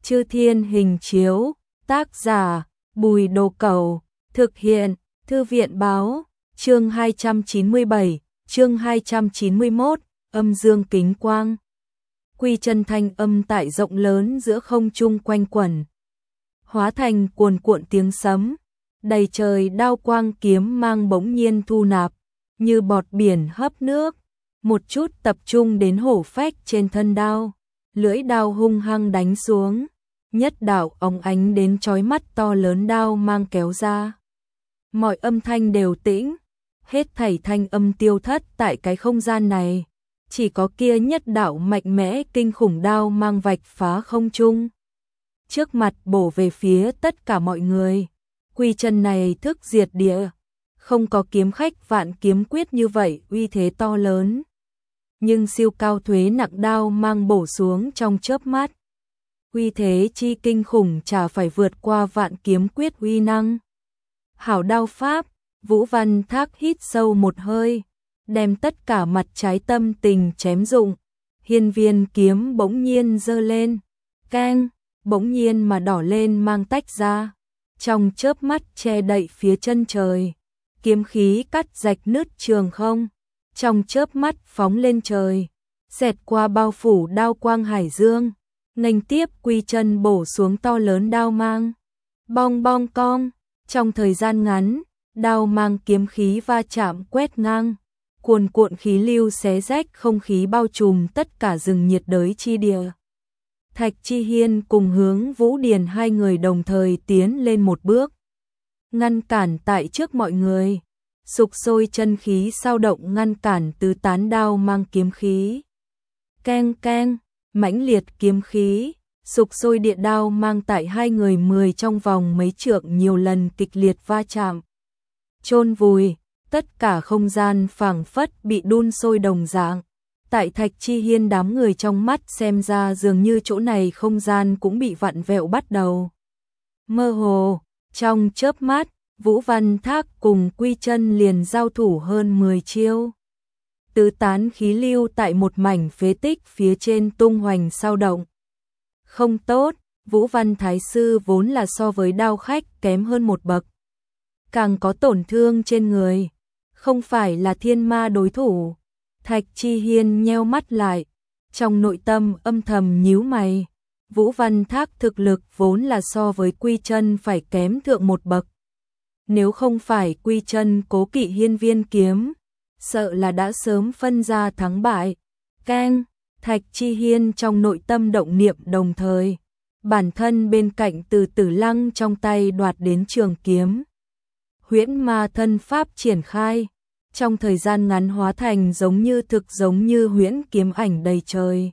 Chư Thiên Hình Chiếu, tác giả Bùi Đồ Cẩu, thực hiện Thư viện Báo, chương 297, chương 291, âm dương kính quang. Quy chân thanh âm tại rộng lớn giữa không trung quanh quẩn, hóa thành cuồn cuộn tiếng sấm, đầy trời đao quang kiếm mang bỗng nhiên thu nạp, như bọt biển hấp nước, một chút tập trung đến hổ phách trên thân đao, lưỡi đao hung hăng đánh xuống, nhất đạo óng ánh đến chói mắt to lớn đao mang kéo ra. Mọi âm thanh đều tĩnh, hết thảy thanh âm tiêu thất tại cái không gian này, chỉ có kia nhất đạo mạnh mẽ kinh khủng đao mang vạch phá không trung, trước mặt bổ về phía tất cả mọi người. Quy chân này thức diệt địa, không có kiếm khách vạn kiếm quyết như vậy uy thế to lớn, nhưng siêu cao thuế nặng đao mang bổ xuống trong chớp mắt, uy thế chi kinh khủng chả phải vượt qua vạn kiếm quyết uy năng. Hảo đao pháp, Vũ Văn Thác hít sâu một hơi, đem tất cả mặt trái tâm tình chém dụng, hiên viên kiếm bỗng nhiên giơ lên, keng, bỗng nhiên mà đỏ lên mang tách ra, trong chớp mắt che đậy phía chân trời, kiếm khí cắt rạch nứt trường không, trong chớp mắt phóng lên trời, xẹt qua bao phủ đao quang hải dương, nghênh tiếp quy chân bổ xuống to lớn đao mang. Bong bong cong, trong thời gian ngắn, đao mang kiếm khí va chạm quét ngang, cuồn cuộn khí lưu xé rách không khí bao trùm tất cả rừng nhiệt đới chi địa. Thạch Chi Hiên cùng Hướng Vũ Điền hai người đồng thời tiến lên một bước, ngăn cản tại trước mọi người, sục sôi chân khí sao động ngăn cản tứ tán đao mang kiếm khí. Keng keng, mãnh liệt kiếm khí, sục sôi địa đao mang tại hai người 10 trong vòng mấy trượng nhiều lần kịch liệt va chạm. Chôn vùi, tất cả không gian phảng phất bị đun sôi đồng dạng. Tại Thạch Chi Hiên đám người trong mắt xem ra dường như chỗ này không gian cũng bị vặn vẹo bắt đầu. Mơ hồ, trong chớp mắt, Vũ Văn Thác cùng Quy Chân liền giao thủ hơn 10 chiêu. Tứ tán khí lưu tại một mảnh phế tích phía trên tung hoành sao động. Không tốt, Vũ Văn Thái Sư vốn là so với đao khách kém hơn một bậc, càng có tổn thương trên người, không phải là thiên ma đối thủ. Thạch Chi Hiên nheo mắt lại, trong nội tâm âm thầm nhíu mày. Vũ Văn Thác thực lực vốn là so với Quy Chân phải kém thượng một bậc. Nếu không phải Quy Chân cố kỵ hiên viên kiếm, sợ là đã sớm phân ra thắng bại. Keng, Thạch Chi Hiên trong nội tâm động niệm đồng thời, bản thân bên cạnh Từ Tử Lăng trong tay đoạt đến trường kiếm. Huyễn Ma thân pháp triển khai, trong thời gian ngắn hóa thành giống như thực giống như huyễn kiếm ảnh đầy trời,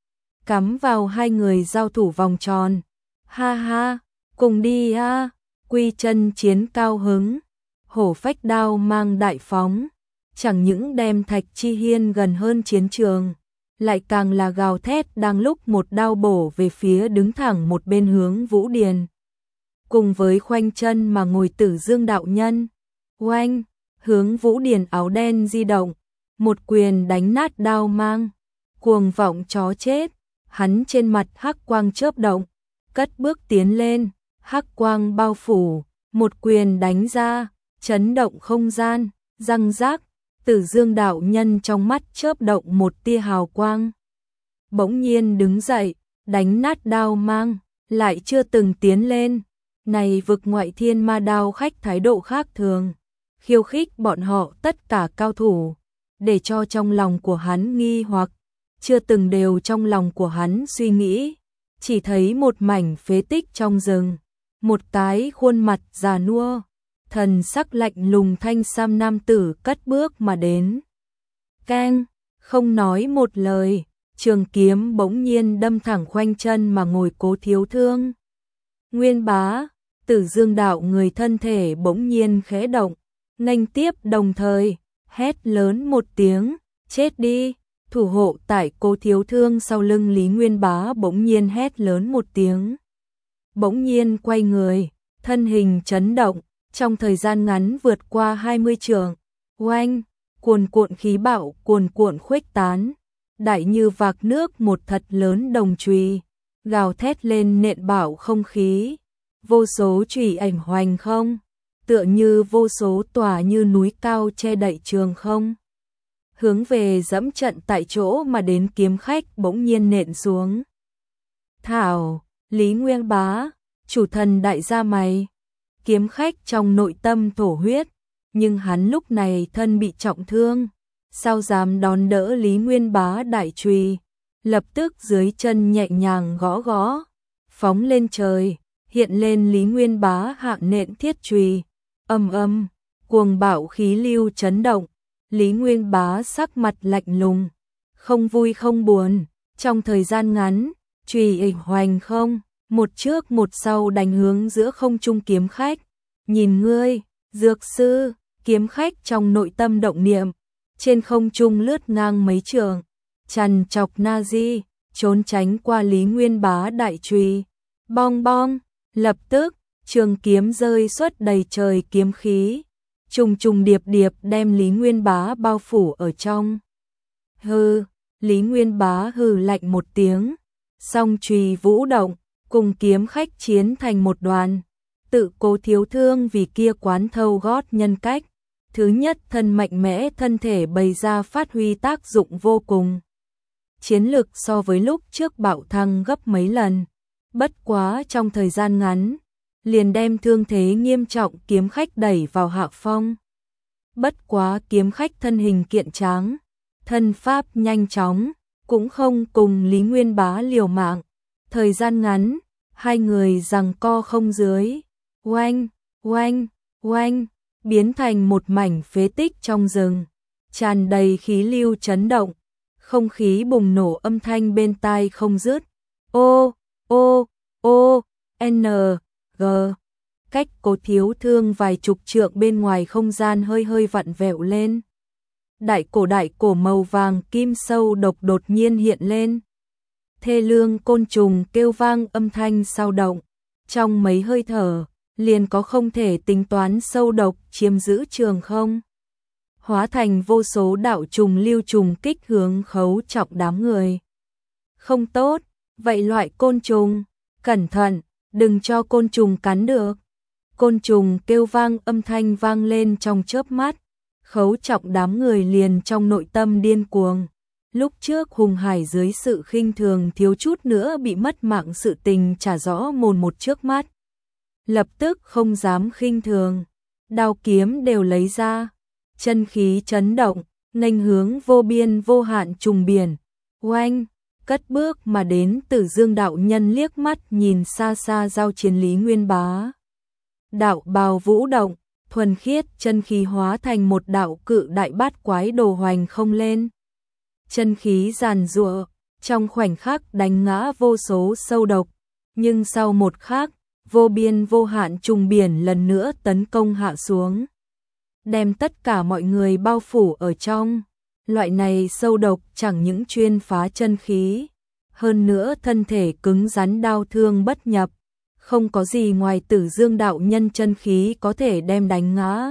cắm vào hai người giao thủ vòng tròn. Ha ha, cùng đi a. Quy Chân chiến cao hứng, hổ phách đao mang đại phóng, chẳng những đem Thạch Chi Hiên gần hơn chiến trường, lại càng là gào thét đang lúc một đao bổ về phía đứng thẳng một bên Hướng Vũ Điền. Cùng với khoanh chân mà ngồi Tử Dương đạo nhân. Oanh, Hướng Vũ Điền áo đen di động, một quyền đánh nát đao mang, cuồng vọng chó chết, hắn trên mặt hắc quang chớp động, cất bước tiến lên, hắc quang bao phủ, một quyền đánh ra, chấn động không gian, răng rác, Tử Dương đạo nhân trong mắt chớp động một tia hào quang. Bỗng nhiên đứng dậy, đánh nát đao mang, lại chưa từng tiến lên. Này vực ngoại thiên ma đao khách thái độ khác thường, khiêu khích bọn họ tất cả cao thủ, để cho trong lòng của hắn nghi hoặc, chưa từng đều trong lòng của hắn suy nghĩ, chỉ thấy một mảnh phế tích trong rừng, một cái khuôn mặt già nua, thần sắc lạnh lùng thanh sam nam tử cất bước mà đến. Keng, không nói một lời, trường kiếm bỗng nhiên đâm thẳng khoanh chân mà ngồi Cố Thiếu Thương. Nguyên Bá, Tử Dương đạo người thân thể bỗng nhiên khẽ động, nghênh tiếp đồng thời, hét lớn một tiếng, chết đi. Thủ hộ tại Cố Thiếu Thương sau lưng Lý Nguyên Bá bỗng nhiên hét lớn một tiếng. Bỗng nhiên quay người, thân hình chấn động, trong thời gian ngắn vượt qua 20 trượng. Oanh, cuồn cuộn khí bạo cuồn cuộn khuếch tán, đại như vạc nước một thật lớn đồng chùy, gào thét lên nện bảo không khí, vô số chùy ảnh hoành không, tựa như vô số tòa như núi cao che đậy trường không. Hướng về dẫm trận tại chỗ mà đến kiếm khách bỗng nhiên nện xuống. Thảo, Lý Nguyên Bá, chủ thần đại gia mày. Kiếm khách trong nội tâm thổ huyết, nhưng hắn lúc này thân bị trọng thương, sao dám đón đỡ Lý Nguyên Bá đại chùy, lập tức dưới chân nhẹ nhàng gõ gõ, phóng lên trời, hiện lên Lý Nguyên Bá hạng nện thiết chùy, âm, cuồng bạo khí lưu chấn động, Lý Nguyên Bá sắc mặt lạnh lùng, không vui không buồn, trong thời gian ngắn, chùy ảnh hoành không, một trước một sau đánh hướng giữa không trung kiếm khách. Nhìn ngươi, dược sư, kiếm khách trong nội tâm động niệm, trên không trung lướt ngang mấy trường, trằn chọc Nazi, trốn tránh qua Lý Nguyên Bá đại chùy. Bong bong, lập tức, trường kiếm rơi xuất đầy trời kiếm khí, trùng trùng điệp điệp đem Lý Nguyên Bá bao phủ ở trong. Hừ, Lý Nguyên Bá hừ lạnh một tiếng, song chùy vũ động, cùng kiếm khách chiến thành một đoàn. Tự Cố Thiếu Thương vì kia quán thâu gót nhân cách, thứ nhất thân mạnh mẽ thân thể bày ra phát huy tác dụng vô cùng. Chiến lực so với lúc trước bạo thăng gấp mấy lần, bất quá trong thời gian ngắn, liền đem thương thế nghiêm trọng kiếm khách đẩy vào hạ phong. Bất quá kiếm khách thân hình kiện tráng, thân pháp nhanh chóng, cũng không cùng Lý Nguyên Bá liều mạng. Thời gian ngắn, hai người giằng co không dưới. Oanh, oanh, oanh, biến thành một mảnh phế tích trong rừng, tràn đầy khí lưu chấn động, không khí bùng nổ âm thanh bên tai không dứt. Ô, N, G, cách Cố Thiếu Thương vài chục trượng bên ngoài không gian hơi hơi vặn vẹo lên. Đại cổ màu vàng kim sâu độc đột nhiên hiện lên. Thê lương côn trùng kêu vang âm thanh sao động, trong mấy hơi thở liền có không thể tính toán sâu độc chiếm giữ trường không, hóa thành vô số đạo trùng lưu trùng kích hướng Khấu Trọng đám người. Không tốt, vậy loại côn trùng, cẩn thận, đừng cho côn trùng cắn được. Côn trùng kêu vang âm thanh vang lên trong chớp mắt, Khấu Trọng đám người liền trong nội tâm điên cuồng. Lúc trước Hùng Hải dưới sự khinh thường thiếu chút nữa bị mất mạng sự tình trả rõ mồn một trước mắt. Lập tức không dám khinh thường, đao kiếm đều lấy ra, chân khí chấn động, nghênh hướng vô biên vô hạn trùng biển. Oanh, cất bước mà đến Tử Dương đạo nhân liếc mắt nhìn xa xa giao chiến Lý Nguyên Bá. Đạo bào vũ động, thuần khiết chân khí hóa thành một đạo cự đại bát quái đồ hoành không lên. Chân khí giàn giụa, trong khoảnh khắc đánh ngã vô số sâu độc, nhưng sau một khắc, vô biên vô hạn trùng biển lần nữa tấn công hạ xuống, đem tất cả mọi người bao phủ ở trong. Loại này sâu độc chẳng những chuyên phá chân khí, hơn nữa thân thể cứng rắn đau thương bất nhập, không có gì ngoài Tử Dương đạo nhân chân khí có thể đem đánh ngã.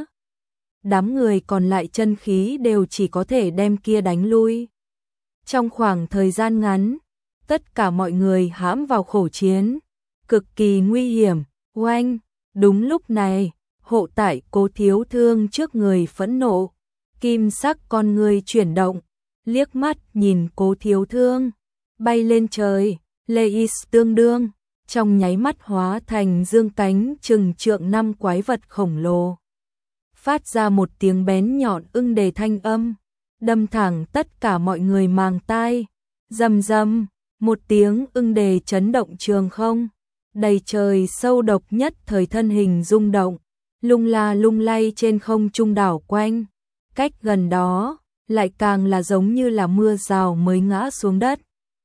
Đám người còn lại chân khí đều chỉ có thể đem kia đánh lui. Trong khoảng thời gian ngắn, tất cả mọi người hãm vào khổ chiến, cực kỳ nguy hiểm. Oanh, đúng lúc này, hộ tại Cố Thiếu Thương trước người phẫn nộ, kim sắc con người chuyển động, liếc mắt nhìn Cố Thiếu Thương, bay lên trời, Leis tương đương, trong nháy mắt hóa thành dương cánh chừng trượng năm quái vật khổng lồ. Phát ra một tiếng bén nhọn ưng đề thanh âm, đâm thẳng tất cả mọi người màng tai, rầm rầm, một tiếng ưng đề chấn động trường không, đầy trời sâu độc nhất thời thân hình rung động, lung la lung lay trên không trung đảo quanh, cách gần đó, lại càng là giống như là mưa rào mới ngã xuống đất.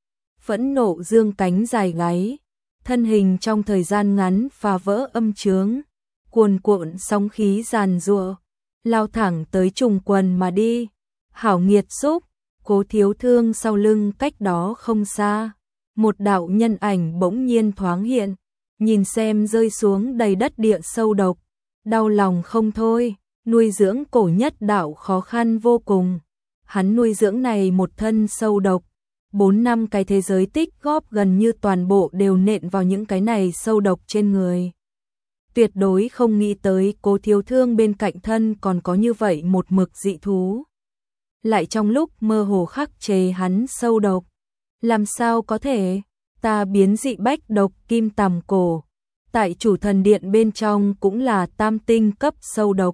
Phẫn nộ dương cánh dài gáy, thân hình trong thời gian ngắn phá vỡ âm chướng, cuồn cuộn sóng khí giàn giụa, lao thẳng tới trùng quần mà đi. Hảo nghiệt xúc, Cố Thiếu Thương sau lưng cách đó không xa, một đạo nhân ảnh bỗng nhiên thoáng hiện, nhìn xem rơi xuống đầy đất địa sâu độc, đau lòng không thôi, nuôi dưỡng cổ nhất đạo khó khăn vô cùng. Hắn nuôi dưỡng này một thân sâu độc, 4 năm cái thế giới tích góp gần như toàn bộ đều nện vào những cái này sâu độc trên người. Tuyệt đối không nghĩ tới Cố Thiếu Thương bên cạnh thân còn có như vậy một mực dị thú. Lại trong lúc mơ hồ khắc chế hắn sâu độc. Làm sao có thể? Ta biến dị bách độc kim tằm cổ. Tại chủ thần điện bên trong cũng là tam tinh cấp sâu độc.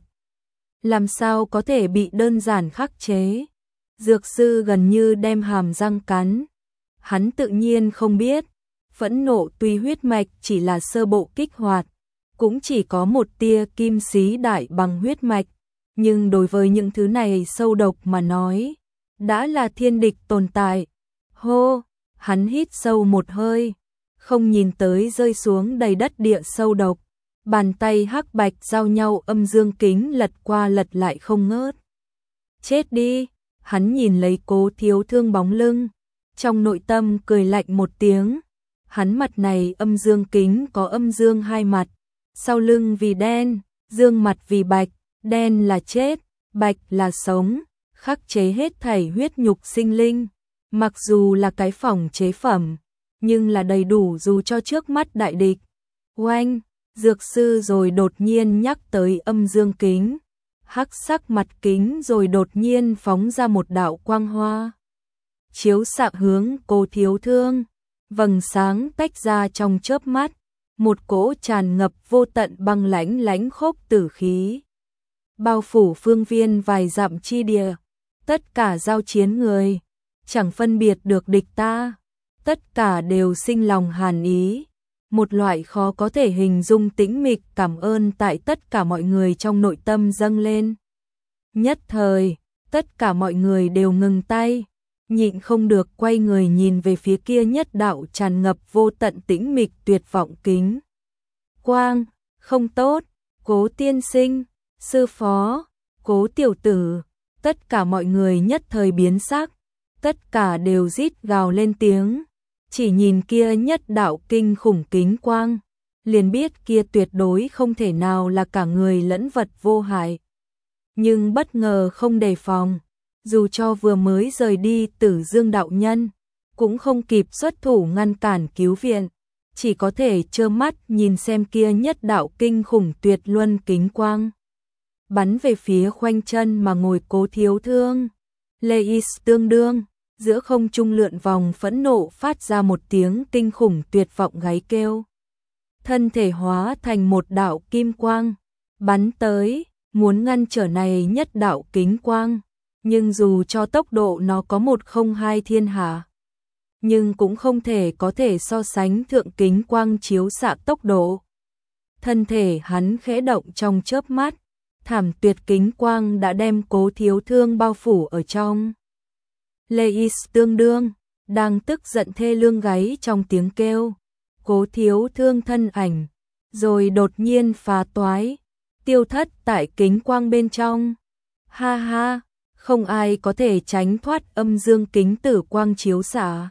Làm sao có thể bị đơn giản khắc chế? Dược sư gần như đem hàm răng cắn. Hắn tự nhiên không biết. Phẫn nộ tuy huyết mạch chỉ là sơ bộ kích hoạt. Cũng chỉ có một tia kim xí đại bằng huyết mạch. Nhưng đối với những thứ này sâu độc mà nói. Đã là thiên địch tồn tại. Hô! Hắn hít sâu một hơi. Không nhìn tới rơi xuống đầy đất địa sâu độc. Bàn tay hắc bạch giao nhau âm dương kính lật qua lật lại không ngớt. Chết đi! Hắn nhìn lấy Cố Thiếu Thương bóng lưng. Trong nội tâm cười lạnh một tiếng. Hắn mặt này âm dương kính có âm dương hai mặt. Sau lưng vì đen, dương mặt vì bạch. Đen là chết, bạch là sống. Khắc chế hết thảy huyết nhục sinh linh. Mặc dù là cái phòng chế phẩm, nhưng là đầy đủ dù cho trước mắt đại địch. Oanh, dược sư rồi đột nhiên nhắc tới âm dương kính. Hắc sắc mặt kính rồi đột nhiên phóng ra một đạo quang hoa. Chiếu xạ hướng Cố Thiếu Thương, vầng sáng tách ra trong chớp mắt, một cỗ tràn ngập vô tận băng lãnh lãnh khốc tử khí. Bao phủ phương viên vài dặm chi địa, tất cả giao chiến người, chẳng phân biệt được địch ta, tất cả đều sinh lòng hàn ý. Một loại khó có thể hình dung tĩnh mịch cảm ơn tại tất cả mọi người trong nội tâm dâng lên. Nhất thời, tất cả mọi người đều ngừng tay, nhịn không được quay người nhìn về phía kia nhất đạo tràn ngập vô tận tĩnh mịch tuyệt vọng kính. Quang, không tốt, Cố tiên sinh, sư phó, Cố tiểu tử, tất cả mọi người nhất thời biến sắc, tất cả đều rít gào lên tiếng. Chỉ nhìn kia nhất đạo kinh khủng kính quang, liền biết kia tuyệt đối không thể nào là cả người lẫn vật vô hại. Nhưng bất ngờ không đề phòng, dù cho vừa mới rời đi Tử Dương đạo nhân, cũng không kịp xuất thủ ngăn cản cứu viện, chỉ có thể trơ mắt nhìn xem kia nhất đạo kinh khủng tuyệt luân kính quang. Bắn về phía khoanh chân mà ngồi Cố Thiếu Thương. Leis tương đương. Giữa không trung lượn vòng phẫn nộ phát ra một tiếng kinh khủng tuyệt vọng gáy kêu. Thân thể hóa thành một đạo kim quang, bắn tới, muốn ngăn trở này nhất đạo kính quang. Nhưng dù cho tốc độ nó có 102 thiên hạ, nhưng cũng không thể có thể so sánh thượng kính quang chiếu xạ tốc độ. Thân thể hắn khẽ động trong chớp mắt, thảm tuyệt kính quang đã đem Cố Thiếu Thương bao phủ ở trong. Leis tương đương, đang tức giận thê lương gáy trong tiếng kêu. Cố Thiếu Thương thân ảnh, rồi đột nhiên phá toái, tiêu thất tại kính quang bên trong. Ha ha, không ai có thể tránh thoát âm dương kính tử quang chiếu xạ.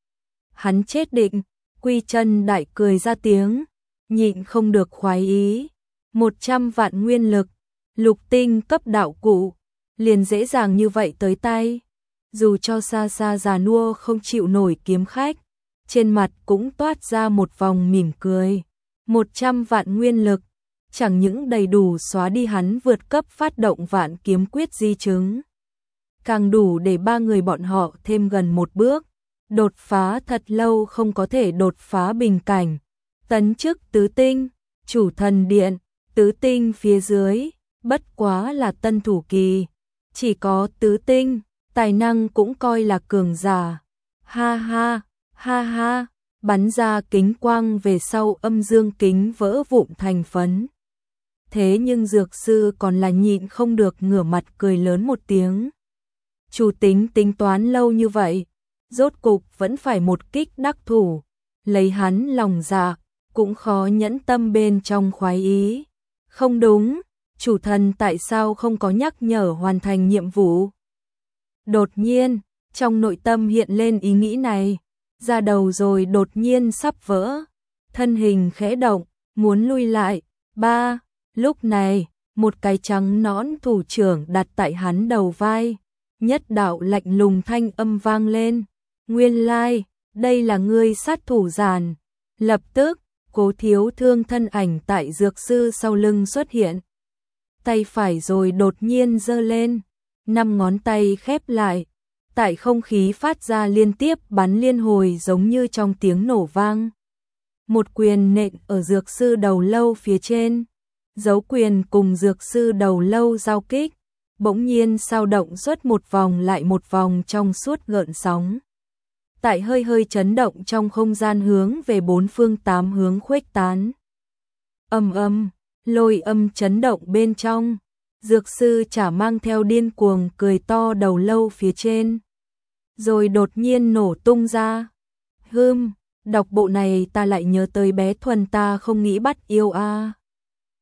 Hắn chết định, Quy Chân đại cười ra tiếng, nhịn không được khoái ý. 100 vạn nguyên lực, lục tinh cấp đạo cụ, liền dễ dàng như vậy tới tay. Dù cho xa xa già nua không chịu nổi kiếm khách, trên mặt cũng toát ra một vòng mỉm cười. 100 vạn nguyên lực, chẳng những đầy đủ xóa đi hắn vượt cấp phát động vạn kiếm quyết di chứng, càng đủ để ba người bọn họ thêm gần một bước, đột phá thật lâu không có thể đột phá bình cảnh, tấn chức tứ tinh, chủ thần điện, tứ tinh phía dưới, bất quá là tân thủ kỳ, chỉ có tứ tinh, tài năng cũng coi là cường giả. Ha ha, ha ha, bắn ra kính quang về sau âm dương kính vỡ vụn thành phấn. Thế nhưng dược sư còn là nhịn không được ngửa mặt cười lớn một tiếng. Chủ tính tính toán lâu như vậy, rốt cục vẫn phải một kích đắc thủ, lấy hắn lòng dạ, cũng khó nhẫn tâm bên trong khoái ý. Không đúng, chủ thần tại sao không có nhắc nhở hoàn thành nhiệm vụ? Đột nhiên, trong nội tâm hiện lên ý nghĩ này, da đầu rồi đột nhiên sắp vỡ, thân hình khẽ động, muốn lui lại. Ba, lúc này, một cái trắng nõn thủ trưởng đặt tại hắn đầu vai, nhất đạo lạnh lùng thanh âm vang lên, Nguyên lai, đây là ngươi sát thủ giàn. Lập tức, Cố Thiếu Thương thân ảnh tại dược sư sau lưng xuất hiện. Tay phải rồi đột nhiên giơ lên, 5 ngón tay khép lại, tại không khí phát ra liên tiếp bắn liên hồi giống như trong tiếng nổ vang. Một quyền nện ở dược sư đầu lâu phía trên, dấu quyền cùng dược sư đầu lâu giao kích, bỗng nhiên sao động suốt một vòng lại một vòng trong suốt gợn sóng. Tại hơi hơi chấn động trong không gian hướng về 4 phương 8 hướng khuếch tán. Ầm ầm, lôi âm chấn động bên trong, dược sư chả mang theo điên cuồng cười to đầu lâu phía trên. Rồi đột nhiên nổ tung ra. Đọc bộ này ta lại nhớ tới bé Thuần ta không nghĩ bắt yêu a.